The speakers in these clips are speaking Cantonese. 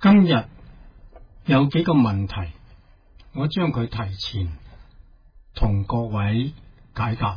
今日有幾個問題，我將佢提前同各位解答。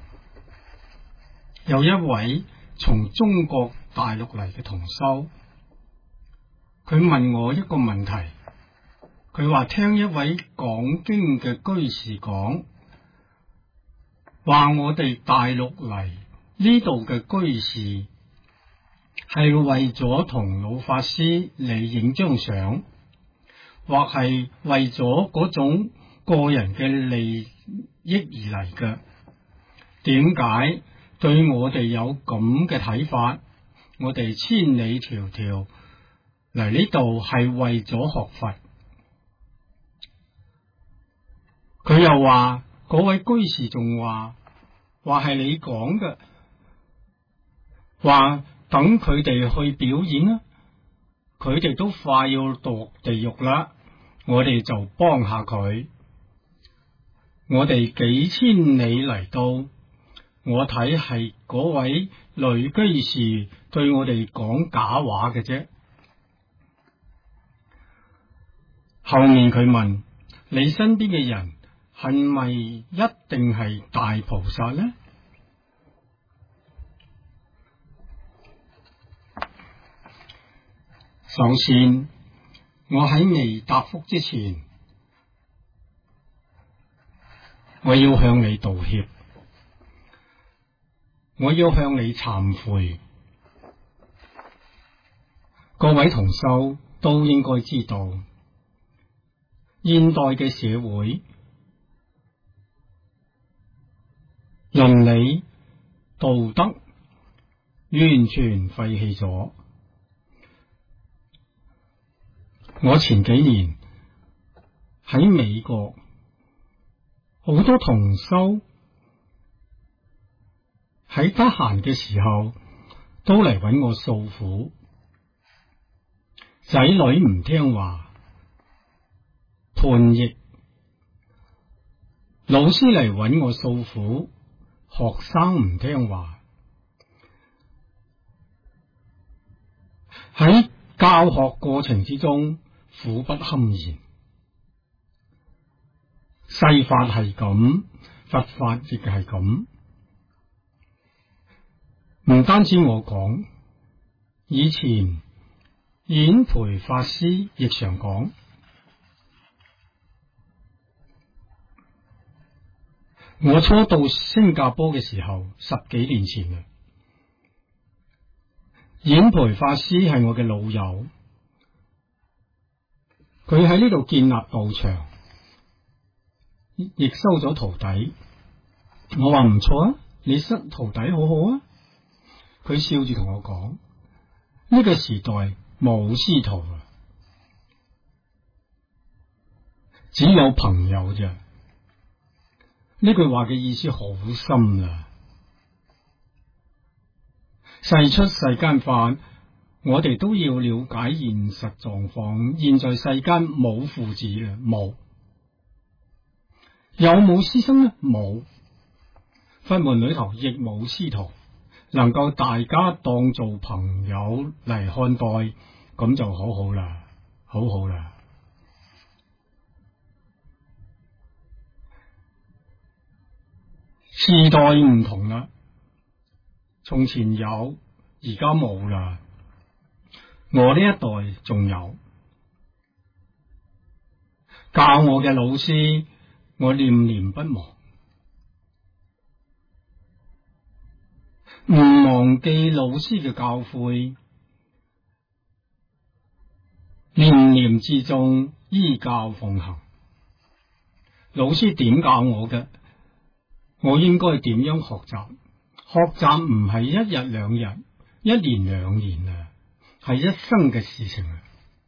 有一位從中國大陸嚟嘅同修，佢問我一個問題，佢話聽一位講經嘅居士講，話我哋大陸嚟呢度嘅居士係為咗同老法師嚟影張相，或係為咗嗰種個人嘅利益而嚟嘅。點解對我哋有咁嘅睇法？我哋千里迢迢嚟呢度係為咗學佛。佢又話嗰位居士仲話係你講嘅，話等佢哋去表演啦，佢哋都快要墮地獄啦，我哋就幫下佢。我哋幾千里嚟到，我睇係嗰位女居士對我哋講假話嘅啫。後面佢問你身邊嘅人係咪一定係大菩薩呢？首先，我喺未答覆之前，我要向你道歉，我要向你懺悔。各位同修都應該知道，現代嘅社會倫理道德完全廢棄咗。我前幾年喺美國，好多同修喺得閒嘅時候都嚟揾我訴苦，仔女唔聽話，叛逆，老師嚟揾我訴苦，學生唔聽話。喺教學過程之中，苦不堪言。世法係咁，佛法亦係咁。唔單止我講，以前演培法師亦常講。我初到新加坡嘅時候，10幾年前啦，演培法師係我嘅老友。佢喺呢度建立道場，亦收咗徒弟。我話唔錯啊，你收徒弟好好啊。佢笑住同我講：呢個時代冇師徒啊，只有朋友啫。呢句話嘅意思好深啦。世出世間法，我哋都要了解現實狀況。現在世間冇父子啦，冇。有冇師生呢？冇。佛門裏頭亦冇師徒，能夠大家當做朋友嚟看待，咁就好好啦，好好啦。時代唔同啦，從前有，而家冇啦。我呢一代仲有，教我嘅老師，我念念不忘，唔忘記老師嘅教誨，念念之中依教奉行。老師點教我嘅，我應該點樣學習？學習唔係一日兩日，一年兩年啊，係一生嘅事情啊！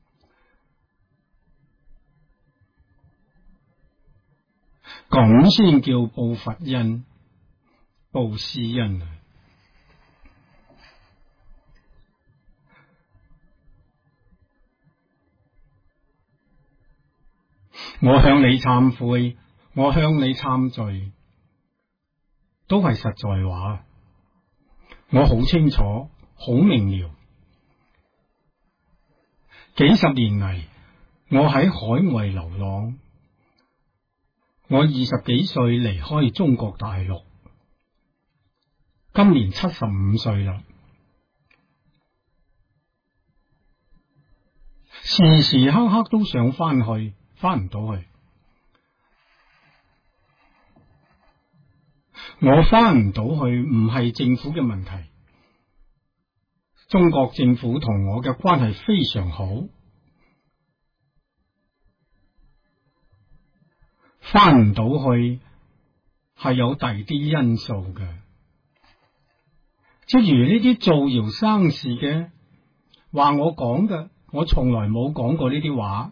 咁先叫報佛恩、報師恩啊！我向你懺悔，我向你懺罪，都係實在話。我好清楚，好明了。 幾十年嚟，我喺海外流浪。我20幾歲離開中國大陸，今年75歲啦。時時刻刻都想翻去，翻唔到去。我翻唔到去唔係政府嘅問題，中國政府同我嘅關係非常好。翻唔到去係有第二啲因素嘅，即如呢啲造謠生事嘅話我講嘅，我從來冇講過呢啲話，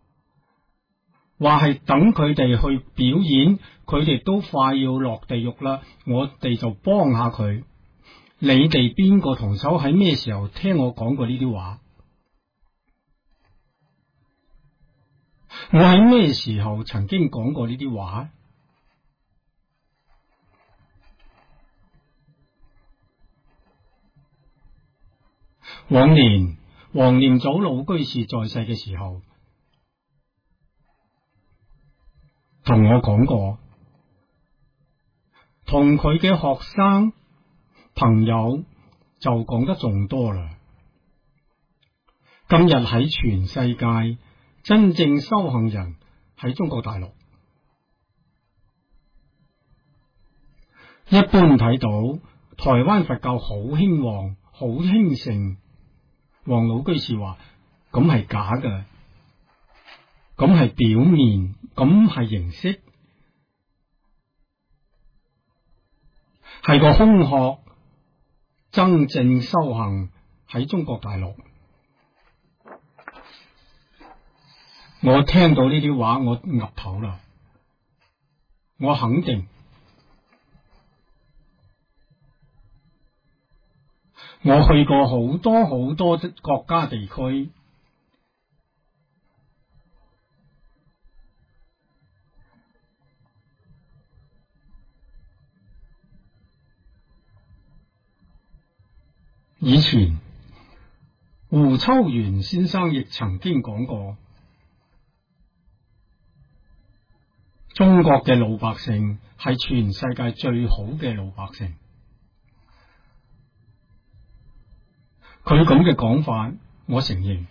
話係等佢哋去表演，佢哋都快要落地獄啦，我哋就幫下佢。你哋邊個同手喺咩時候聽我講過呢啲話？我喺咩時候曾經講過呢啲話？往年黃念祖老居士在世嘅時候，同我講過，同佢嘅學生朋友就講得仲多啦。今日喺全世界真正修行人喺中國大陸，一般睇到台灣佛教好興旺，好興盛。黃老居士話：咁係假嘅，咁係表面，咁係形式，係個空殼。真正修行喺中國大陸。我聽到呢啲話，我岌頭啦。我肯定，我去過好多好多國家地區，以前胡秋原先生亦曾經講過，中國嘅老百姓係全世界最好嘅老百姓。佢咁嘅講法，我承認，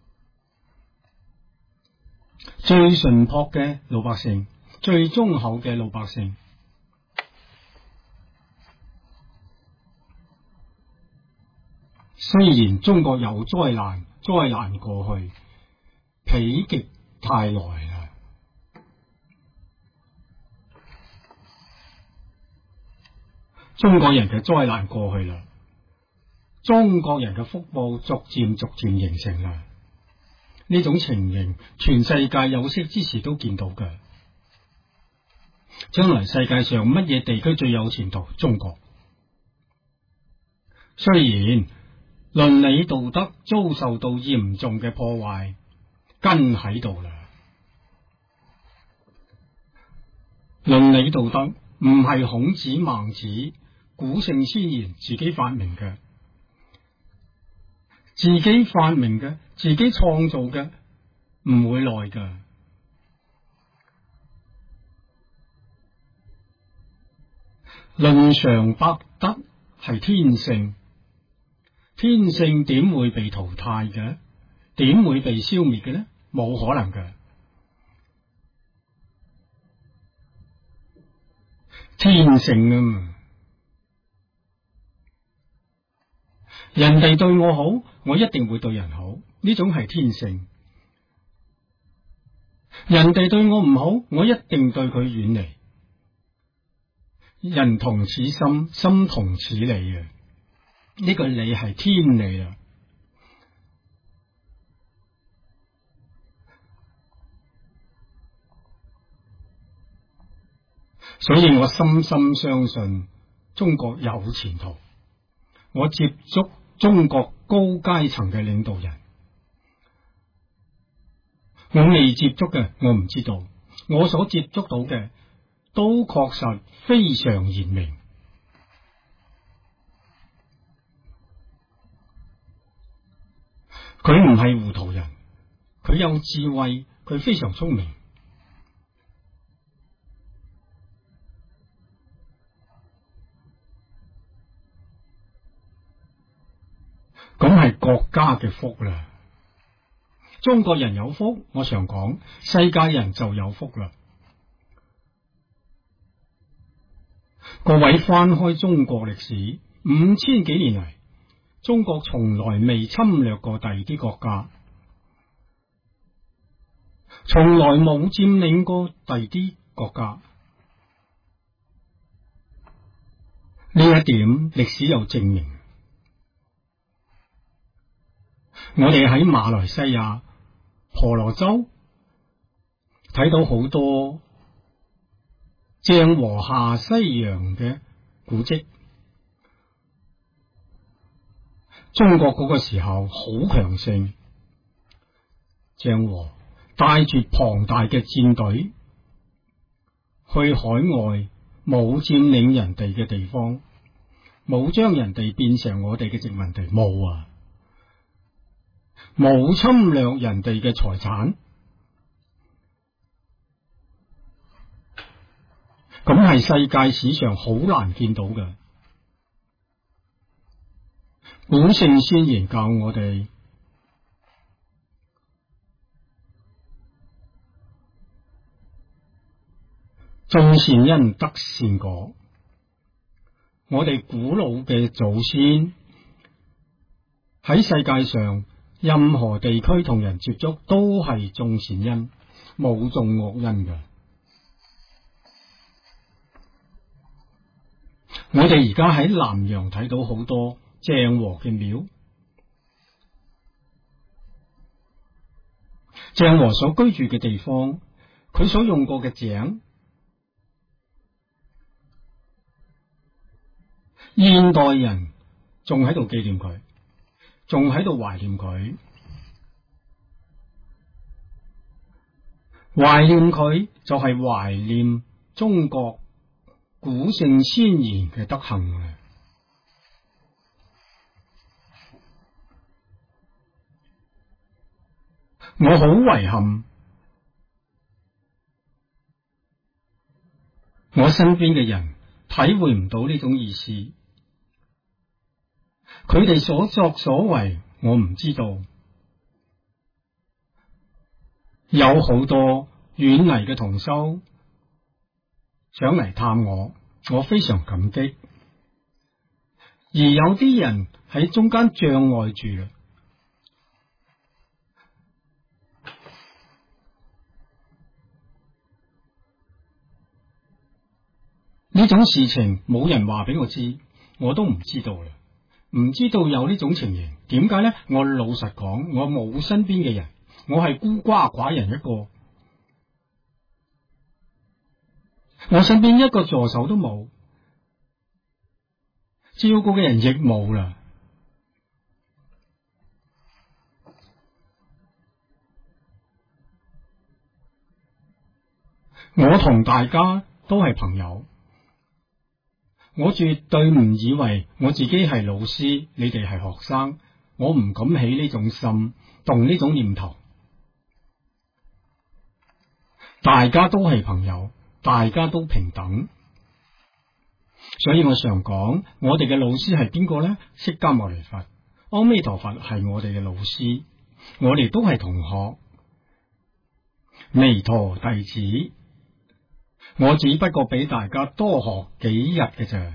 最淳樸嘅老百姓，最忠厚嘅老百姓。雖然中國有災難，災難過去，否極泰來啦。中國人嘅災難過去啦，中國人嘅福報逐漸形成啦。呢種情形，全世界有識之士都見到嘅。將來世界上乜嘢地區最有前途？中國。雖然倫理道德遭受到嚴重嘅破壞，根喺度啦。倫理道德唔係孔子孟子古聖先賢自己發明嘅，自己發明嘅，自己創造嘅，唔會耐噶。倫常百德係天性，天性點會被淘汰嘅？點會被消滅嘅呢？冇可能嘅。天性啊嘛，人哋對我好，我一定會對人好，呢種係天性。人哋對我唔好，我一定對佢遠離。人同此心，心同此理啊！呢個理係天理啊！所以我深深相信中國有前途。我接觸中國高階層嘅領導人，我未接觸嘅我唔知道，我所接觸到嘅都確實非常賢明。佢唔係糊塗人， 佢有智慧，佢非常聰明。咁係國家嘅福啦。中國人有福，我常講，世界人就有福啦。各位翻開中國歷史，5000幾年嚟，中國從來未侵略過第二啲國家，從來冇佔領過第二啲國家。呢一點歷史有證明。我哋喺馬來西亞婆羅洲睇到好多鄭和下西洋嘅古蹟。中國嗰個時候好強盛，鄭和帶住龐大嘅戰隊去海外，冇佔領人哋嘅地方，冇將人哋變成我哋嘅殖民地，冇啊，冇侵略人哋嘅財產。咁係世界史上好難見到嘅。古聖先賢教我哋，種善因得善果。我哋古老嘅祖先喺世界上任何地區同人接觸都係種善因，冇種惡因嘅。我哋而家喺南洋睇到好多鄭和嘅廟，鄭和所居住嘅地方，佢所用過嘅井，現代人仲喺度紀念佢，仲喺度懷念佢。懷念佢就係懷念中國古聖先賢嘅德行啊！我好遺憾，我身邊嘅人體會唔到呢種意思。佢哋所作所為，我唔知道。有好多遠嚟嘅同修想嚟探我，我非常感激。而有啲人喺中間障礙住啦。呢種事情冇人話俾我知，我都唔知道啦。唔知道有呢種情形，點解呢？我老實講，我冇身邊嘅人，我係孤寡寡人一個。我身邊一個助手都冇，照顧嘅人亦冇啦。我同大家都係朋友，我絕對唔以為我自己係老師，你哋係學生，我唔敢起呢種心，動呢種念頭。大家都係朋友，大家都平等，所以我常講，我哋嘅老師係邊個呢？釋迦牟尼佛、阿彌陀佛係我哋嘅老師，我哋都係同學，彌陀弟子。我只不過比大家多學幾日嘅啫。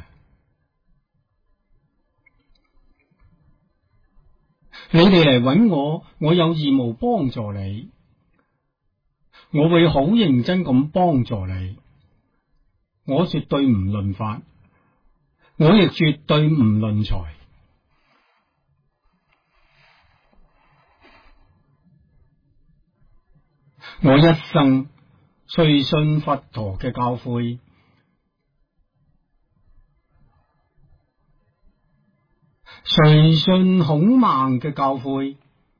你哋嚟揾我，我有義務幫助你，我會好認真咁幫助你。我絕對唔論法，我亦絕對唔論財。我一生隨信佛陀嘅教誨，隨信孔孟嘅教誨。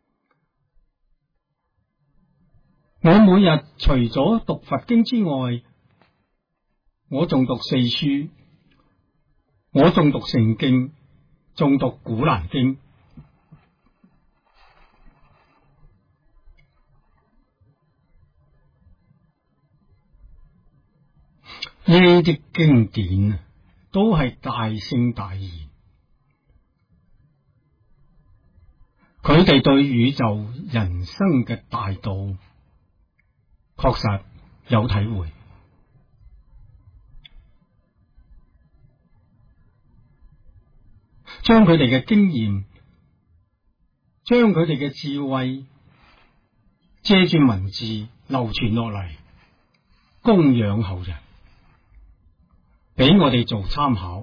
我每日除咗讀佛經之外，我仲讀四書，我仲讀聖經，仲讀古蘭經。 啲經典都係大聖大義，佢哋對宇宙人生嘅大道確實有體會，將佢哋嘅經驗，將佢哋嘅智慧借住文字流傳落嚟，供養後人，俾我哋做參考。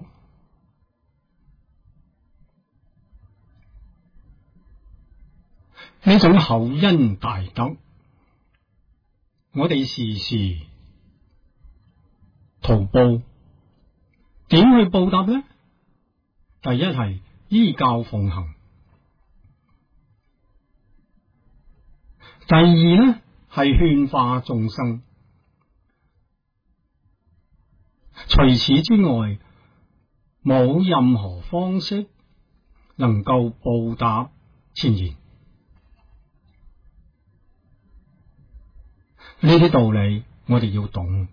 呢種厚恩大德，我哋時時圖報，點去報答呢？第一係依教奉行，第二呢係勸化眾生。除此之外，冇任何方式能夠報答前賢。呢啲道理我哋要懂。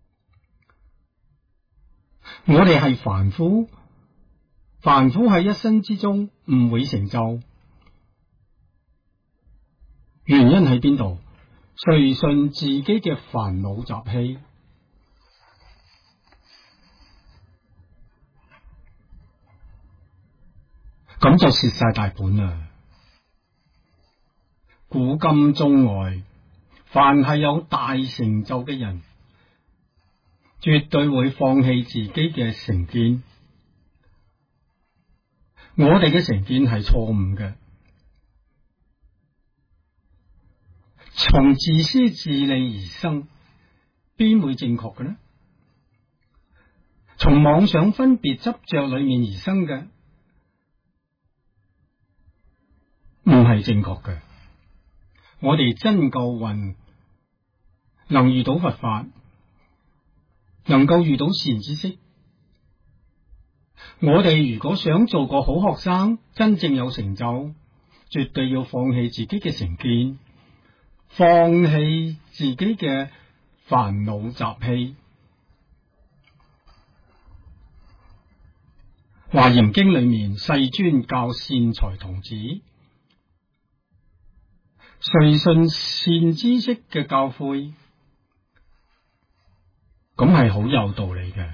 我哋係凡夫，凡夫喺一生之中唔會成就，原因喺邊度？隨順自己嘅煩惱習氣，咁就蝕晒大本啦。古今中外，凡係有大成就嘅人，絕對會放棄自己嘅成見。我哋嘅成見係錯誤嘅，從自私自利而生，邊會正確嘅呢？從妄想分別執着裏面而生嘅，唔係正確嘅。我哋真夠運，能遇到佛法，能夠遇到善知識。我哋如果想做個好學生，真正有成就，絕對要放棄自己嘅成見，放棄自己嘅煩惱習氣。華嚴經裏面，世尊教善財童子，隨順善知識嘅教誨，咁係好有道理嘅。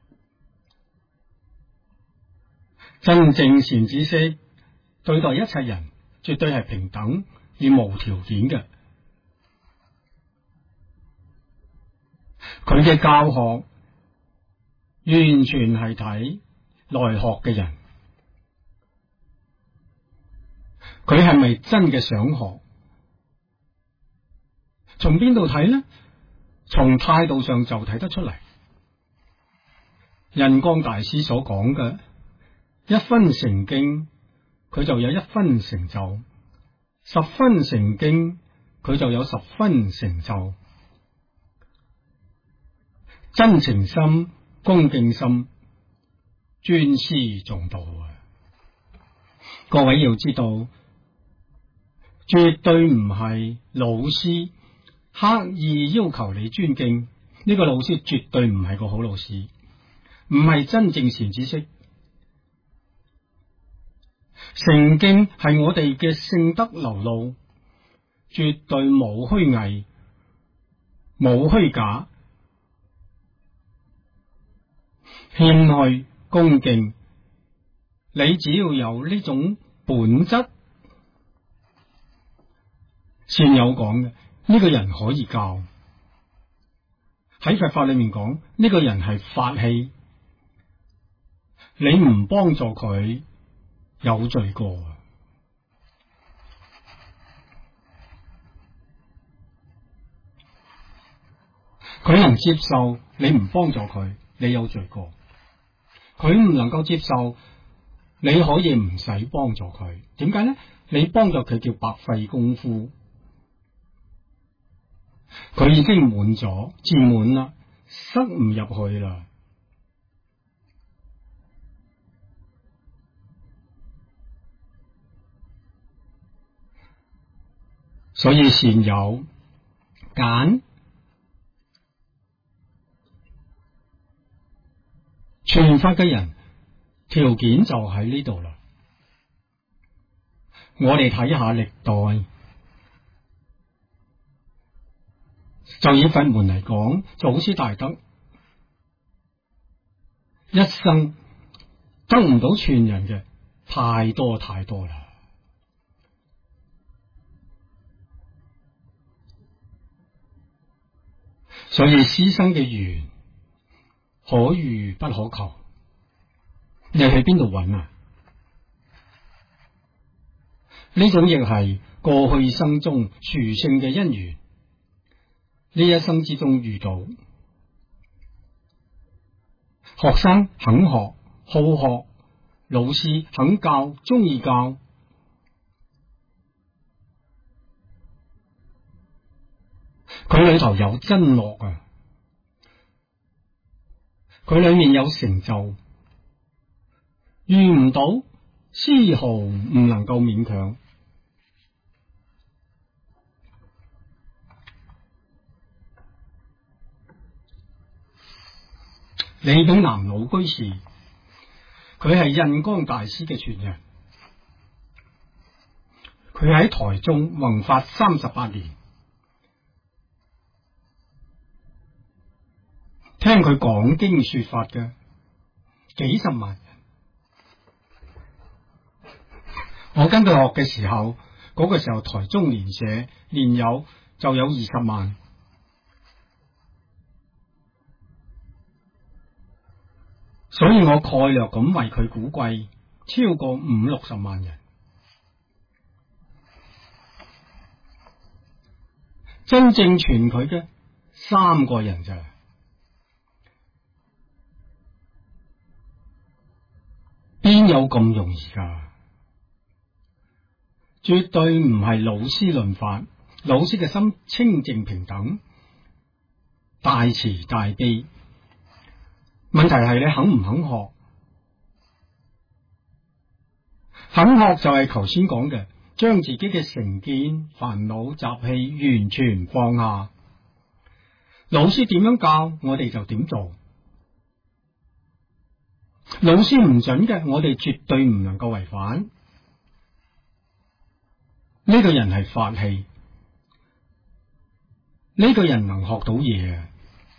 真正善知識對待一切人，絕對係平等而無條件嘅。佢嘅教學完全係睇來學嘅人，佢係咪真嘅想學？從邊度睇呢？從態度上就睇得出嚟。印光大師所講嘅一分成經，佢就有一分成就；十分成經，佢就有十分成就。真誠心、恭敬心、尊師重道啊！各位要知道，絕對唔係老師刻意要求你尊敬，呢個老師絕對唔係個好老師，唔係真正善知識。成經係我哋嘅聖德流露，絕對冇虛偽，冇虛假，謙虛恭敬。你只要有呢種本質，善友講嘅呢個人可以教。喺佛法裏面講，呢個人係法器，你唔幫助佢，有罪過。佢能接受你唔幫助佢，你有罪過。佢唔能夠接受，你可以唔使幫助佢。點解呢？你幫助佢叫白費功夫，佢已經滿咗，自滿啦，塞唔入去啦。所以善友揀傳法嘅人條件就喺呢度啦。我哋睇下歷代，就以佛門嚟講，祖師大德一生得唔到傳人嘅太多太多啦。所以師生嘅緣可遇不可求，你去邊度揾啊？呢種亦係過去生中殊勝嘅因緣，呢一生之中遇到學生肯學好學，老師肯教中意教，佢裏頭有真樂啊！佢裏面有成就，遇唔到絲毫唔能夠勉強。李炳南老居士，佢係印光大師嘅傳人，佢喺台中弘法38年，聽佢講經說法嘅幾十萬人。我跟佢學嘅時候，嗰個時候台中蓮社蓮友就有20萬。所以我概略咁為佢估計，超過50-60萬人。真正傳佢嘅3個人咋，邊有咁容易㗎？絕對唔係老師論法，老師嘅心清淨平等，大慈大悲。問題係你肯唔肯學？肯學就係頭先講嘅，將自己嘅成見、煩惱、習氣完全放下。老師點樣教，我哋就點做。老師唔準嘅，我哋絕對唔能夠違反。呢個人係法器，呢個人能學到嘢啊！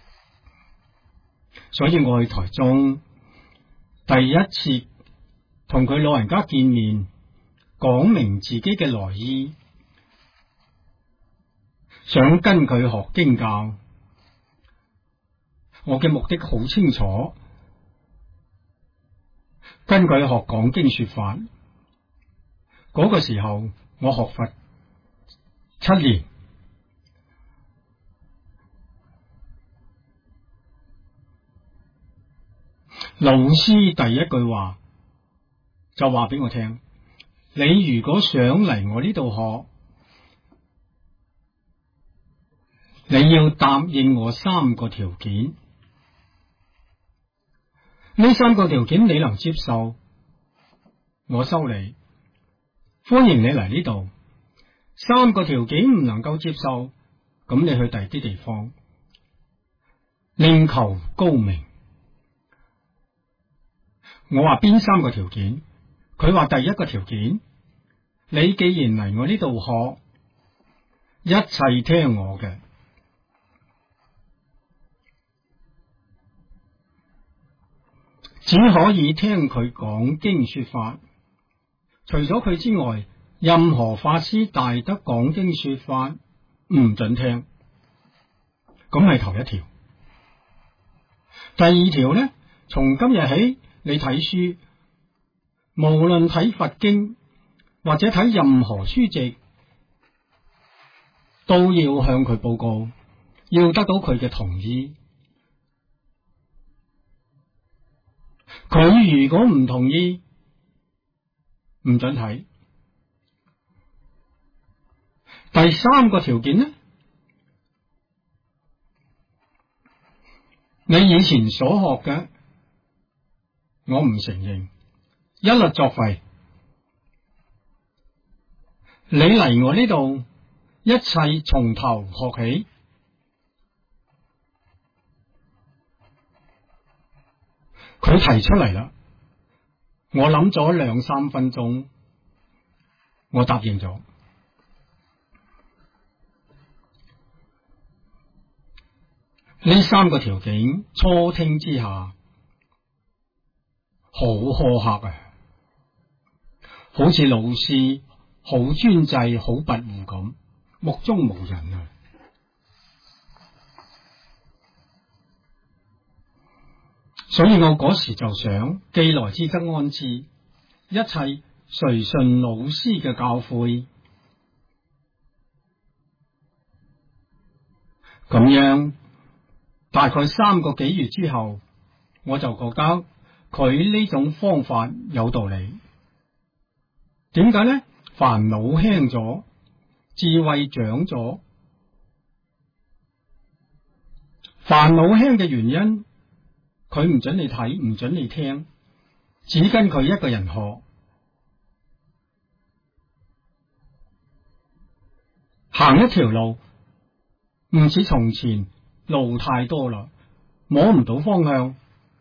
所以我去台中第一次同佢老人家見面，講明自己嘅來意，想跟佢學經教。我嘅目的好清楚，跟佢學講經說法。嗰個時候我學佛7年。老師第一句話就話俾我聽，你如果想嚟我呢度學，你要答應我3個條件。呢3個條件你能接受，我收你，歡迎你嚟呢度。3個條件唔能夠接受，咁你去第二啲地方，另求高明。我話邊3個條件？佢話第一個條件，你既然嚟我呢度學，一切聽我嘅，只可以聽佢講經說法，除咗佢之外，任何法師大德講經說法唔准聽。咁係頭一條。第二條呢，從今日起，你睇書，無論睇佛經或者睇任何書籍，都要向佢報告，要得到佢嘅同意。佢如果唔同意，唔准睇。第3個條件呢，你以前所學嘅，我唔承認，一律作廢。你嚟我呢度，一切從頭學起。 佢提出嚟啦，我諗咗2-3分鐘，我答應咗。呢3個條件初聽之下，好苛刻啊，好似老師好專制、好跋扈咁，目中無人啊！所以我嗰時就想，既來之則安之，一切隨順老師嘅教誨。咁樣大概3個幾月之後，我就覺得佢呢種方法有道理。點解呢？煩惱輕咗，智慧長咗。煩惱輕嘅原因，佢唔准你睇，唔准你聽，只跟佢一個人學。行一條路，唔似從前路太多啦，摸唔到方向。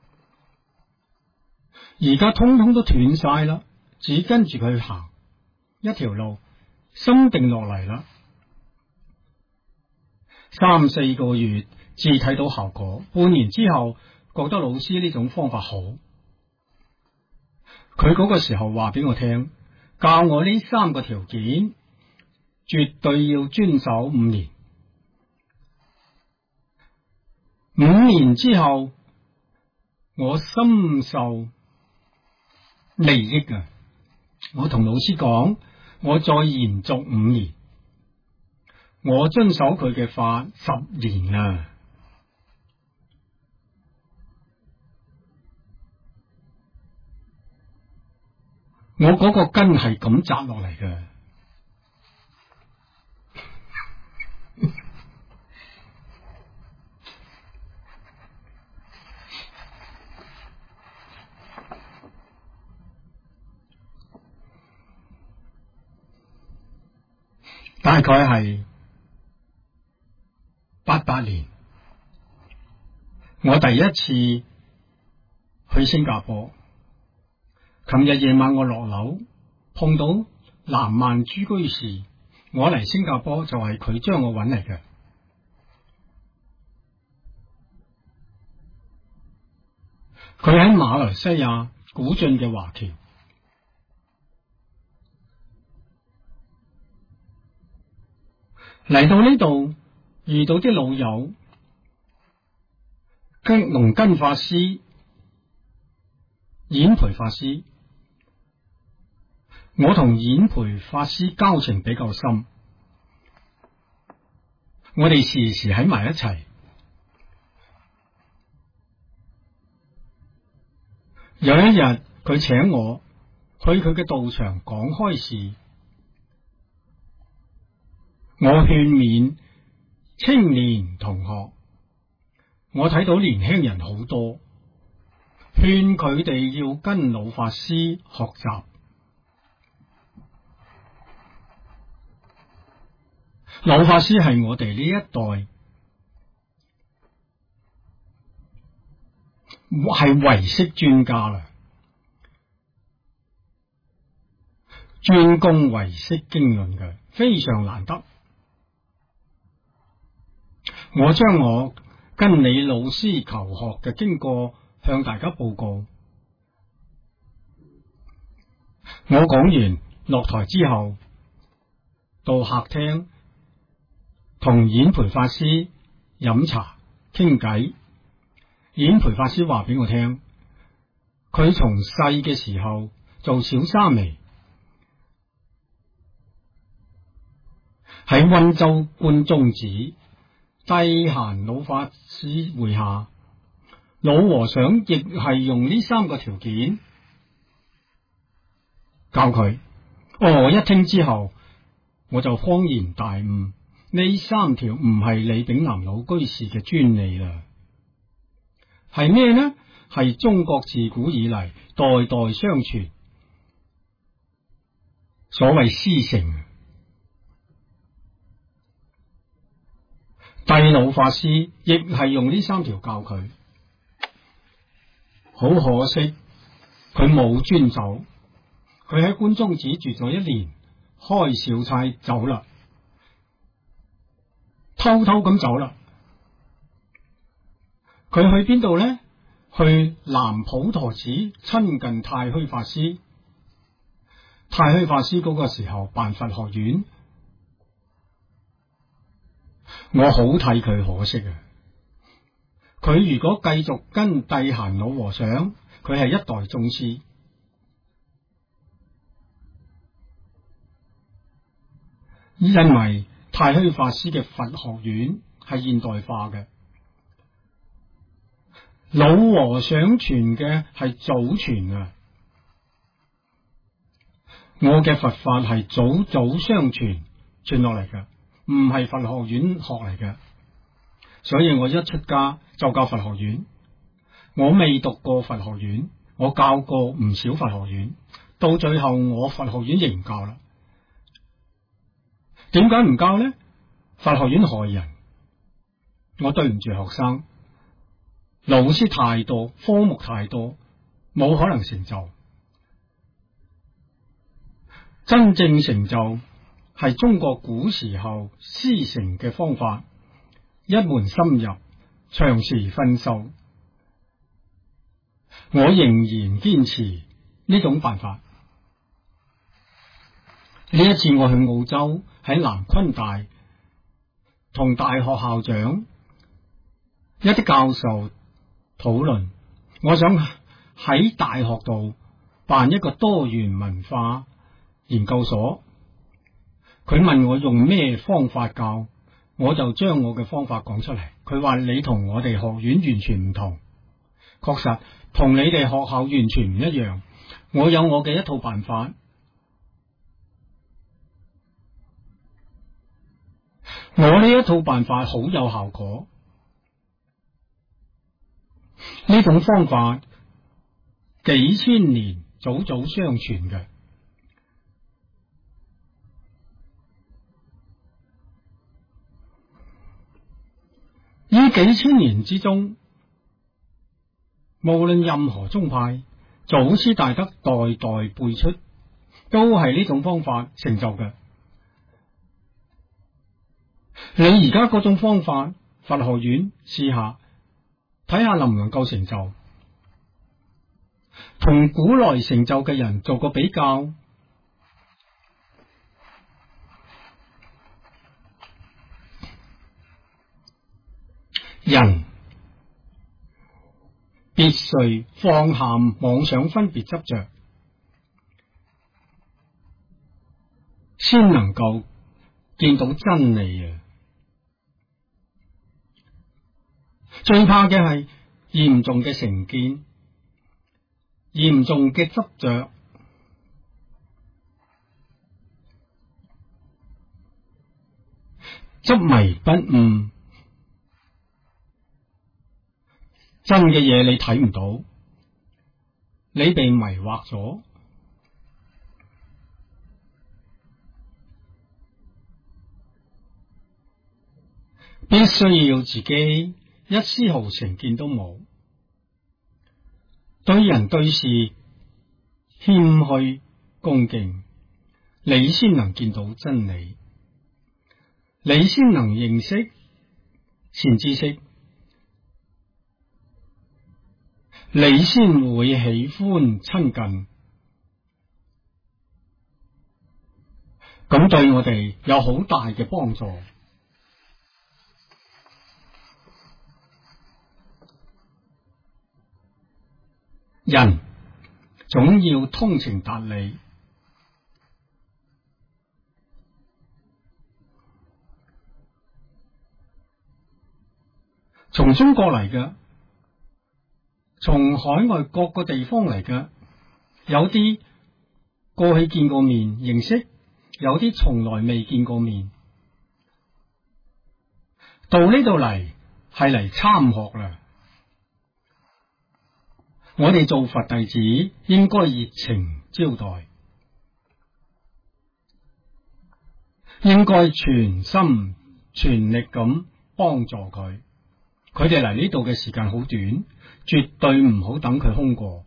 而家通通都斷晒啦，只跟住佢行一條路，心定落嚟啦。3-4個月至睇到效果，半年之後覺得老師呢種方法好。佢嗰個時候話俾我聽，教我呢3個條件，絕對要遵守5年。5年之後，我深受利益啊！我同老師講，我再延續5年，我遵守佢嘅法10年啊！我嗰個根係咁扎落嚟嘅。大概係88年，我第一次去新加坡。琴日夜晚我落樓碰到南曼珠居士，我嚟新加坡就係佢將我揾嚟嘅。佢喺馬來西亞古晉嘅華僑。嚟到呢度遇到啲老友，龍根法師、演培法師。我同演培法師交情比較深，我哋時時喺埋一齊。有一日佢請我去佢嘅道場講開示，我勸勉青年同學，我睇到年輕人好多，勸佢哋要跟老法師學習。老法師係我哋呢一代係唯識專家啦，專攻唯識經論嘅，非常難得。我將我跟你老師求學嘅經過向大家報告。我講完落台之後，到客廳同演培法師飲茶傾偈。演培法師話俾我聽，佢從細嘅時候做小沙彌，喺溫州觀宗旨，低閒老法師會下，老和尚亦係用呢3個條件教佢。一聽之後，我就恍然大悟，呢3條唔係李炳南老居士嘅專利啦，係咩呢？係中國自古以嚟代代相傳，所謂師承。帝老法師亦係用呢3條教佢。 好可惜，佢冇專走，佢喺觀宗寺住咗1年，開小差走啦，偷偷咁走啦。佢去邊度呢？去南普陀寺親近太虛法師。太虛法師嗰個時候辦佛學院，我好替佢可惜啊！佢如果繼續跟諦閑老和尚，佢係一代宗師。因為太虛法師嘅佛學院係現代化嘅，老和尚傳嘅係祖傳啊！我嘅佛法係祖祖相傳傳落嚟嘅，唔係佛學院學嚟嘅，所以我一出家就教佛學院。我未讀過佛學院，我教過唔少佛學院，到最後我佛學院亦唔教啦。點解唔教呢？佛學院害人，我對唔住學生，老師太多，科目太多，冇可能成就。真正成就係中國古時候師承嘅方法，一門深入，長時熏修。我仍然堅持呢種辦法。呢一次我去澳洲，喺南昆大同大學校長一啲教授討論，我想喺大學度辦一個多元文化研究所。佢問我用咩方法教，我就將我嘅方法講出嚟。佢話你同我哋學院完全唔同，確實同你哋學校完全唔一樣。我有我嘅一套辦法，我呢一套辦法好有效果。呢種方法幾千年祖祖相傳嘅。呢幾千年之中，無論任何宗派，祖師大德代代輩出，都係呢種方法成就嘅。你而家嗰種方法，佛學院試下，睇下能唔能夠成就，同古來成就嘅人做個比較。人必須放下妄想分別執着，先能夠見到真理啊！最怕嘅係嚴重嘅成見，嚴重嘅執着，執迷不悟。真嘅嘢你睇唔到，你被迷惑咗。必須要自己一絲毫成見都冇，對人對事謙虛恭敬，你先能見到真理，你先能認識善知識，你先會喜歡親近，咁對我哋有好大嘅幫助。人總要通情達理，從中國嚟嘅，從海外各個地方嚟嘅，有啲過去見過面認識，有啲從來未見過面，到呢度嚟係嚟參學啦。我哋做佛弟子應該熱情招待，應該全心全力咁幫助佢， 佢哋嚟呢度嘅時間好短，絕對唔好等佢空過。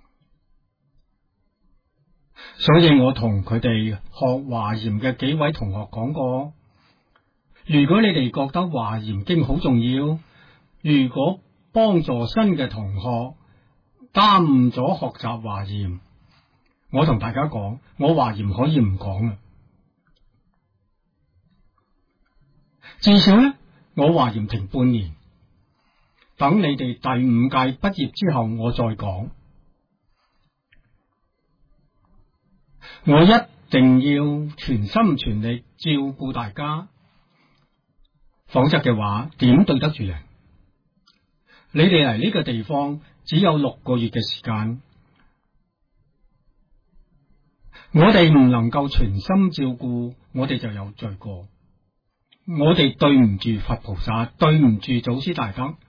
所以我同佢哋學華嚴嘅幾位同學講過，如果你哋覺得華嚴經好重要，如果幫助新嘅同學耽誤咗學習華嚴，我同大家講，我華嚴可以唔講啊。至少呢，我華嚴停半年，等你哋第5屆畢業之後，我再講。我一定要全心全力照顧大家，否則嘅話點對得住人？你哋嚟呢個地方只有6個月嘅時間，我哋唔能夠全心照顧，我哋就有罪過。我哋對唔住佛菩薩，對唔住祖師大德。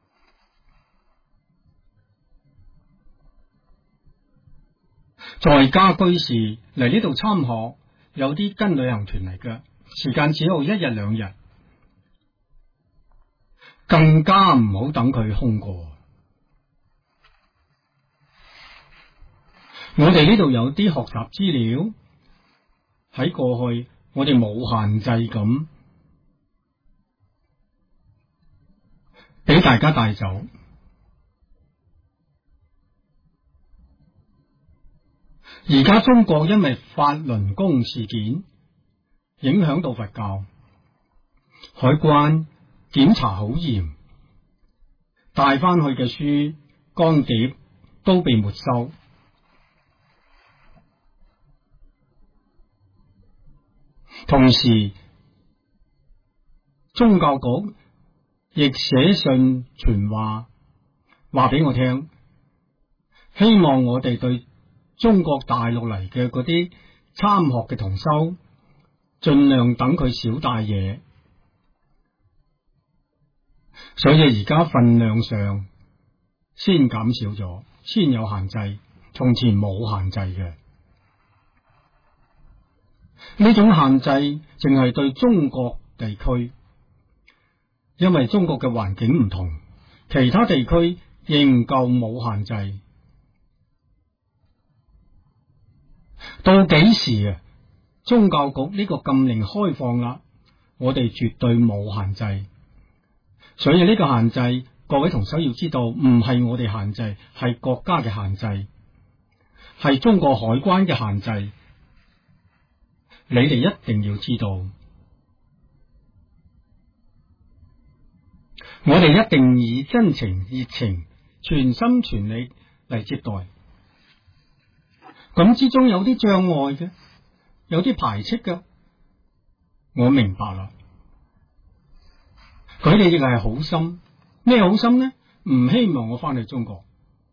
在家居士嚟呢度參學，有啲跟旅行團嚟嘅，時間只有1日2日，更加唔好等佢空過。我哋呢度有啲學習資料，喺過去我哋冇限制咁俾大家帶走。而家中國因為法輪功事件影響到佛教，海關檢查好嚴，帶翻去嘅書乾碟都被沒收。同時，宗教局亦寫信傳話俾我聽，希望我哋對中國大陸嚟嘅嗰啲參學嘅同修，盡量等佢少帶嘢。所以而家份量上先減少咗，先有限制，從前冇限制嘅。呢種限制淨係對中國地區，因為中國嘅環境唔同，其他地區仍舊冇限制。到幾時啊？宗教局呢個禁令開放啦，我哋絕對冇限制。所以呢個限制，各位同修要知道，唔係我哋限制，係國家嘅限制，係中國海關嘅限制。你哋一定要知道，我哋一定以真情熱情、全心全力嚟接待。咁之中有啲障礙嘅，有啲排斥嘅，我明白啦。佢哋亦係好心，咩好心呢？唔希望我翻去中國，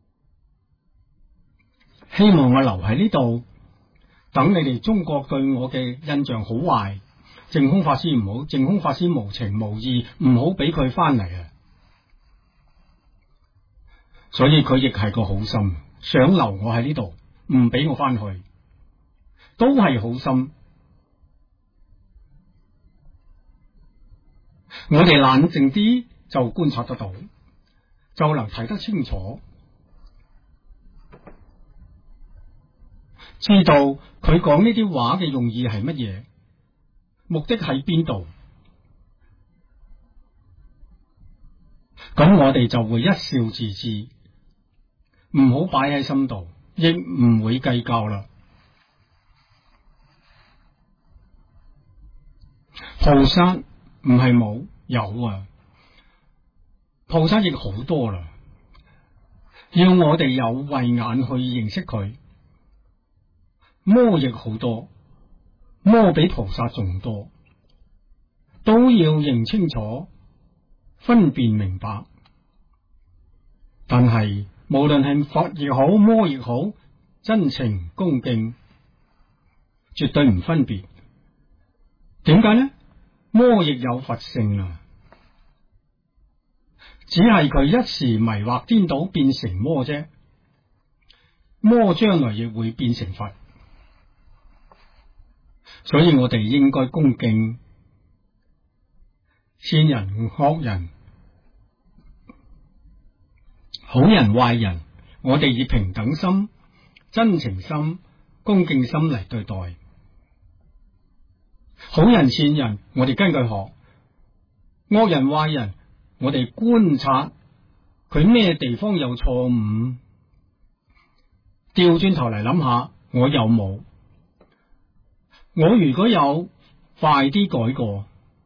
希望我留喺呢度，等你哋中國對我嘅印象好壞。淨空法師唔好，淨空法師無情無義，唔好俾佢翻嚟啊！所以佢亦係個好心，想留我喺呢度，唔俾我翻去，都係好心。我哋冷靜啲就觀察得到，就能睇得清楚，知道佢講呢啲話嘅用意係乜嘢，目的喺邊度。咁我哋就會一笑置之，唔好擺喺心度，亦唔會計較啦。菩薩唔係冇，有啊，菩薩亦好多啦，要我哋有慧眼去認識佢。魔亦好多，魔比菩薩仲多，都要認清楚，分辨明白。但係無論係佛亦好，魔亦好，真情恭敬，絕對唔分別。點解呢？魔亦有佛性啊，只係佢一時迷惑顛倒變成魔啫。魔將來亦會變成佛，所以我哋應該恭敬善人惡人， 好人壞人，我哋以平等心、真情心、恭敬心嚟對待。好人善人，我哋跟佢學；惡人壞人，我哋觀察佢咩地方有錯誤。調轉頭嚟諗下，我有冇？我如果有，快啲改過。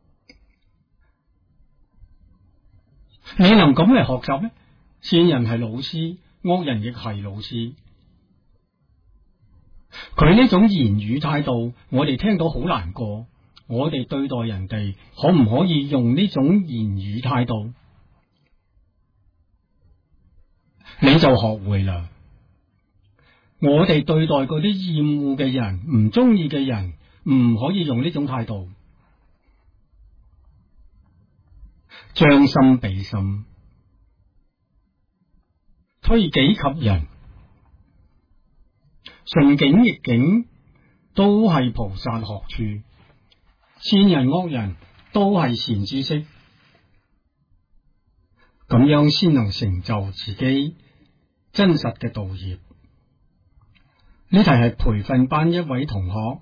你能咁嚟學習咩？善人係老師，惡人亦係老師。佢呢種言語態度，我哋聽到好難過。我哋對待人哋，可唔可以用呢種言語態度？你就學會啦。我哋對待嗰啲厭惡嘅人、唔中意嘅人，唔可以用呢種態度。將心比心，推己及人，順境逆境都係菩薩學處。善人惡人都係善知識，咁樣先能成就自己真實嘅道業。呢題係培訓班一位同學，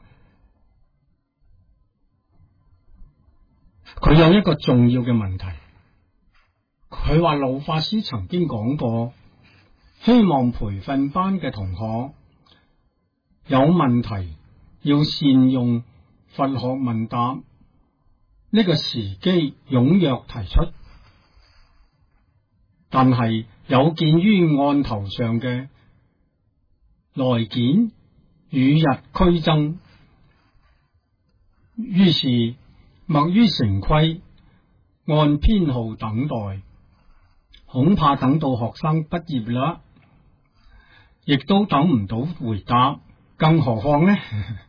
佢有一個重要嘅問題。佢話老法師曾經講過，希望培訓班嘅同學有問題要善用佛學問答呢個時機踴躍提出，但係有鑒於案頭上嘅來件與日俱增，於是默於成規，按編號等待，恐怕等到學生畢業啦，亦都等唔到回答，更何況呢？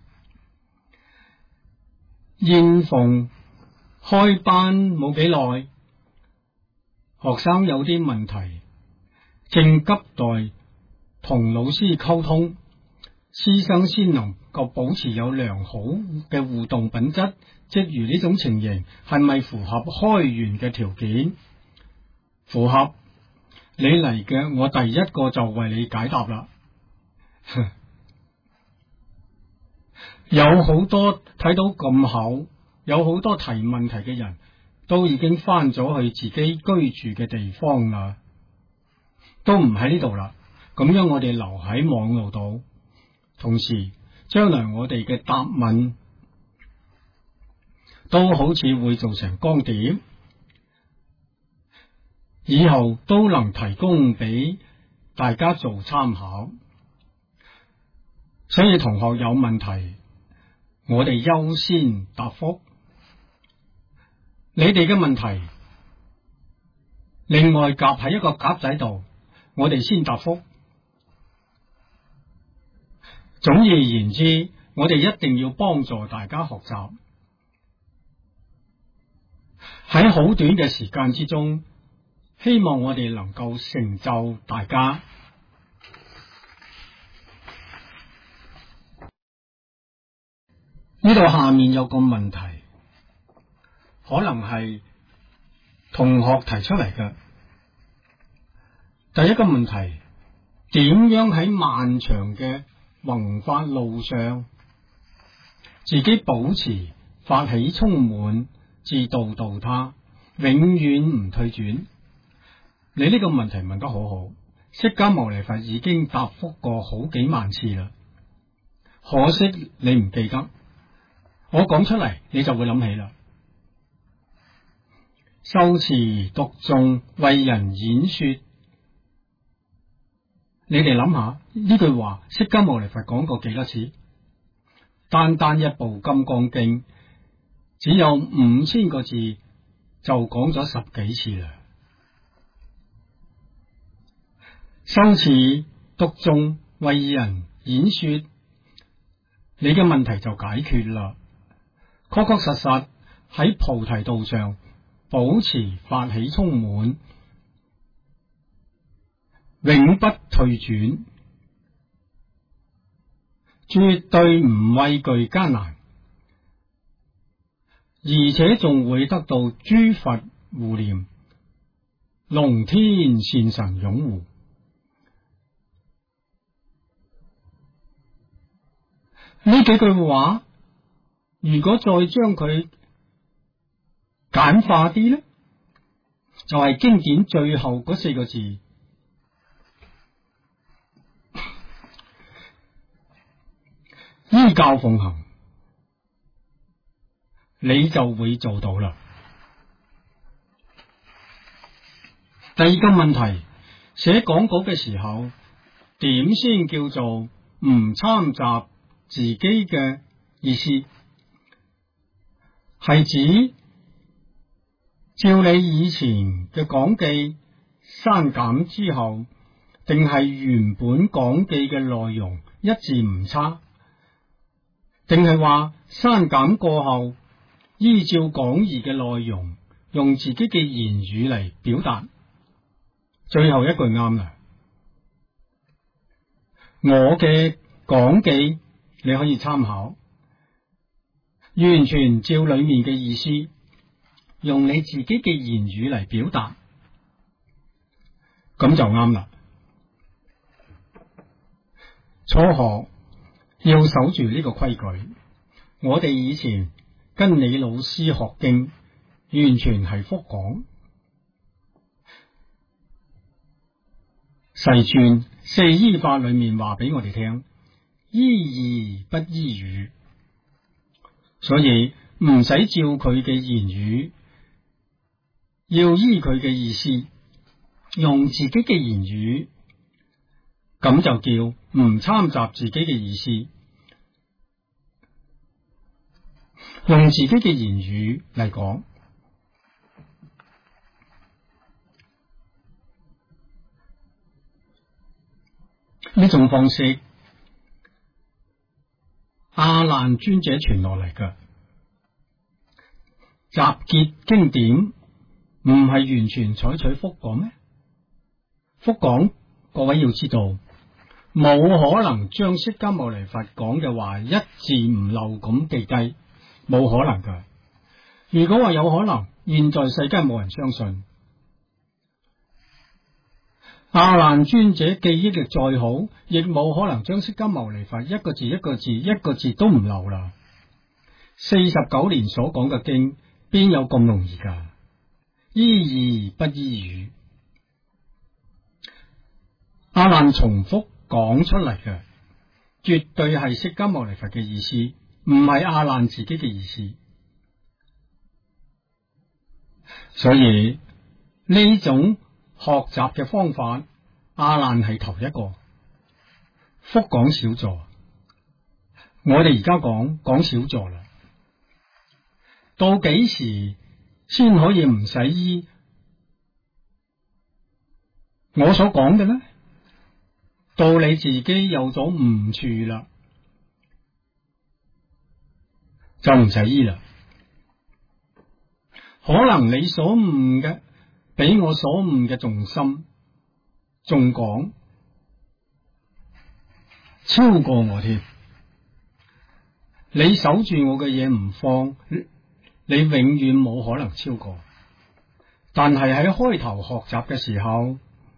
現逢開班冇幾耐，學生有啲問題，正急待同老師溝通，師生先能夠保持有良好嘅互動品質。即如呢種情形，係咪符合開源嘅條件？符合，你嚟嘅，我第一個就為你解答啦。有好多睇到咁厚，有好多提問題嘅人都已經翻咗去自己居住嘅地方啦，都唔喺呢度啦。咁樣我哋留喺網路度，同時將來我哋嘅答問都好似會做成光碟，以後都能提供俾大家做參考。所以同學有問題，我哋優先答覆。你哋嘅問題另外夾喺一個夾仔度，我哋先答覆。總而言之，我哋一定要幫助大家學習，喺好短嘅時間之中，希望我哋能夠成就大家。呢度下面有個問題，可能係同學提出嚟嘅。第一個問題，點樣喺漫長嘅弘法路上，自己保持法喜充滿，自度度他，永遠唔退轉？你呢個問題問得好好，釋迦牟尼佛已經答覆過好幾萬次啦，可惜你唔記得。我講出嚟，你就會諗起啦。修持讀誦為人演說，你哋諗下呢句話，釋迦牟尼佛講過幾多次？單單一部金剛經只有5000個字，就講咗10幾次啦。修持讀誦為人演說，你嘅問題就解決啦。確確實實喺菩提道上保持法喜充滿，永不退轉，絕對唔畏懼艱難，而且仲會得到諸佛護念， 龍天善神擁護。呢幾句話，如果再將佢簡化啲咧，就係經典最後嗰4個字，依教奉行，你就會做到啦。第二個問題，寫講稿嘅時候，點先叫做唔摻雜自己嘅意思？係指照你以前嘅講記刪減之後，定係原本講記嘅內容一字唔差，定係話刪減過後依照講義嘅內容，用自己嘅言語嚟表達？最後一句啱啦，我嘅講記你可以參考，完全照裏面嘅意思，用你自己嘅言語嚟表達，咁就啱啦。初學要守住呢個規矩，我哋以前跟你老師學經，完全係複講。世尊四依法裏面話俾我哋聽，依義不依語，所以唔使照佢嘅言語，要依佢嘅意思，用自己嘅言語，咁就叫唔摻雜自己嘅意思，用自己嘅言語嚟講。呢種方式，阿難尊者傳落嚟嘅集結經典，唔係完全採取複講咩？複講，各位要知道，冇可能將釋迦牟尼佛講嘅話一字唔漏咁記低，冇可能噶。如果話有可能，現在世間冇人相信。阿難尊者記憶力再好，亦冇可能將釋迦牟尼佛一個字一個字一個字都唔漏啦。49年所講嘅經，邊有咁容易噶？依義不依語，阿難重複講出嚟嘅，絕對係釋迦牟尼佛嘅意思，唔係阿難自己嘅意思。所以呢種學習嘅方法，阿難係頭一個。複講小座，我哋而家講小座啦。到幾時先可以唔使依我所講嘅呢？到你自己有咗悟處啦，就唔使依啦。可能你所悟嘅比我所悟嘅仲深，仲廣，超過我添。你守住我嘅嘢唔放，你永遠冇可能超過。但係喺開頭學習嘅時候，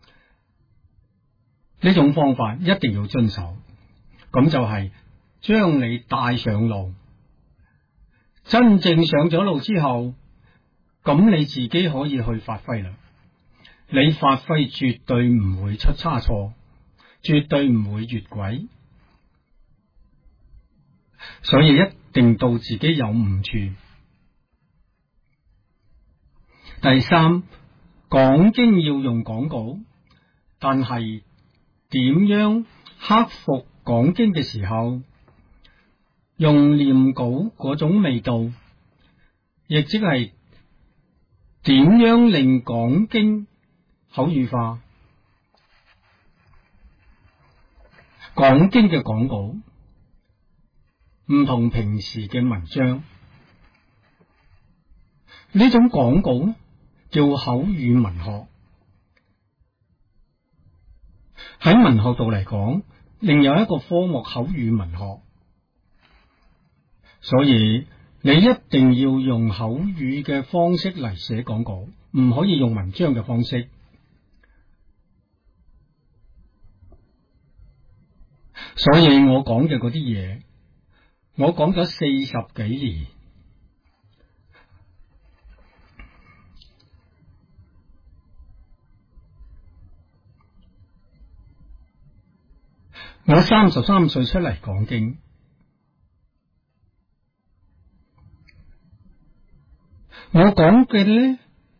呢種方法一定要遵守，咁就係將你帶上路。真正上咗路之後，咁你自己可以去發揮啦。你發揮絕對唔會出差錯，絕對唔會越軌，所以一定到自己有悟處。第三，講經要用講稿，但係點樣克服講經嘅時候用念稿嗰種味道，亦即係點樣令講經口語化？講經嘅講稿唔同平時嘅文章，呢種講稿呢叫口語文學。喺文學度嚟講，另有一個科目口語文學，所以你一定要用口語嘅方式嚟寫講稿，唔可以用文章嘅方式， 所以我講嘅嗰啲嘢，我講咗40幾年。我33歲出嚟講經，我講嘅咧，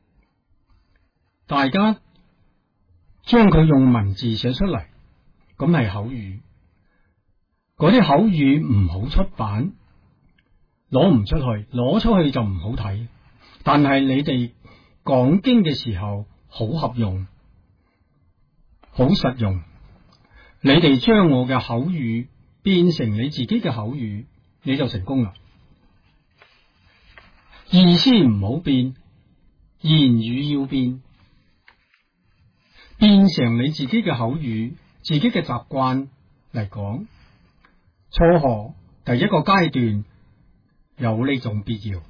大家將佢用文字寫出嚟，咁係口語。嗰啲口語唔好出版，攞唔出去，攞出去就唔好睇。但係你哋講經嘅時候好合用，好實用。你哋將我嘅口語變成你自己嘅口語，你就成功啦。意思唔好變，言語要變，變成你自己嘅口語，自己嘅習慣嚟講。初學第一個階段有呢種必要。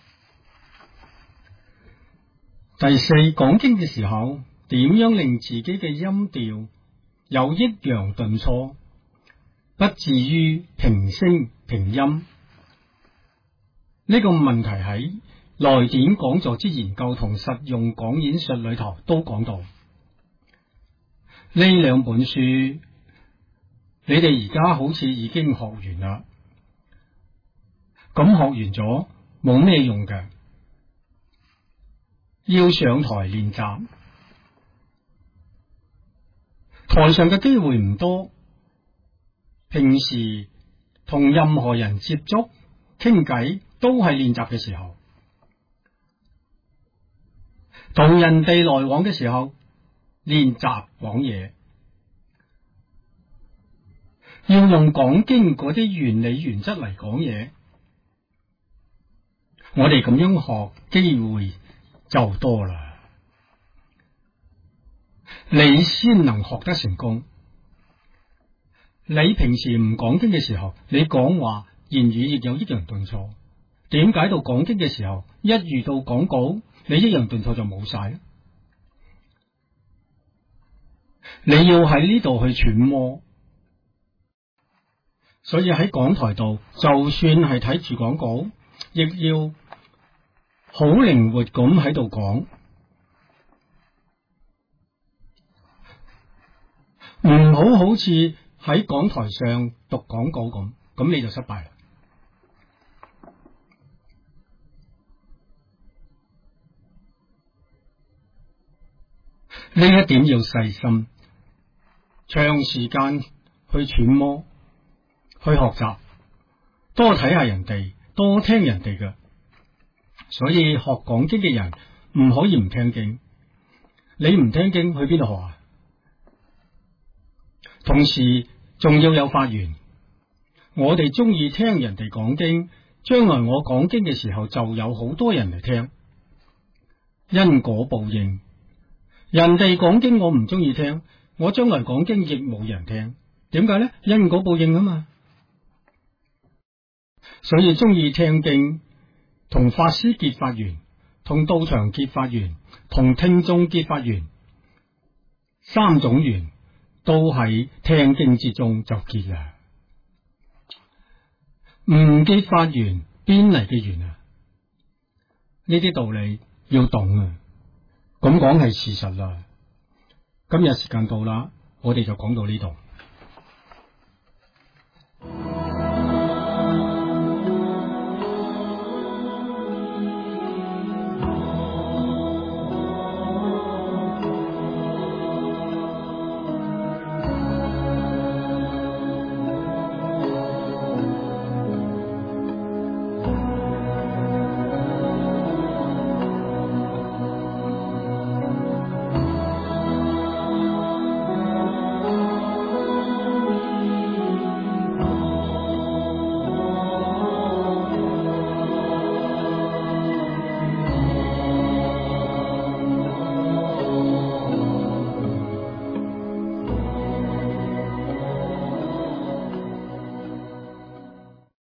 第四，講經嘅時候，點樣令自己嘅音調有抑揚頓挫，不至於平聲平音？呢個問題喺來典講座之研究同實用講演術裏頭都講到。呢兩本書你哋而家好似已經學完啦，咁學完咗冇咩用嘅，要上台練習。台上嘅機會唔多，平時同任何人接觸傾偈都係練習嘅時候，同人哋來往嘅時候練習講嘢，要用講經嗰啲原理原則嚟講嘢。我哋咁樣學，機會就多啦，你先能學得成功。你平時唔講經嘅時候，你講話言語亦有抑揚頓挫，點解到講經嘅時候，一遇到講稿，你抑揚頓挫就冇晒咧？你要喺呢度去揣摩。所以喺講台度，就算係睇住講稿，亦要好靈活咁喺度講，唔好似喺講台上讀講稿咁你就失敗啦。呢一點要細心，長時間去揣摩，去學習，多睇下人哋，多聽人哋嘅。所以學講經嘅人唔可以唔聽經，你唔聽經去邊度學啊？同時仲要有法緣，我哋中意聽人哋講經，將來我講經嘅時候就有好多人嚟聽，因果報應。人哋講經我唔中意聽，我將來講經亦冇人聽，點解呢？因果報應啊嘛。所以中意聽經，同法師結法緣，同道場結法緣，同聽眾結法緣，三種緣都喺聽經之中就結啦。唔結法緣，邊嚟嘅緣啊？呢啲道理要懂啊！咁講係事實啦。今日時間到啦，我哋就講到呢度。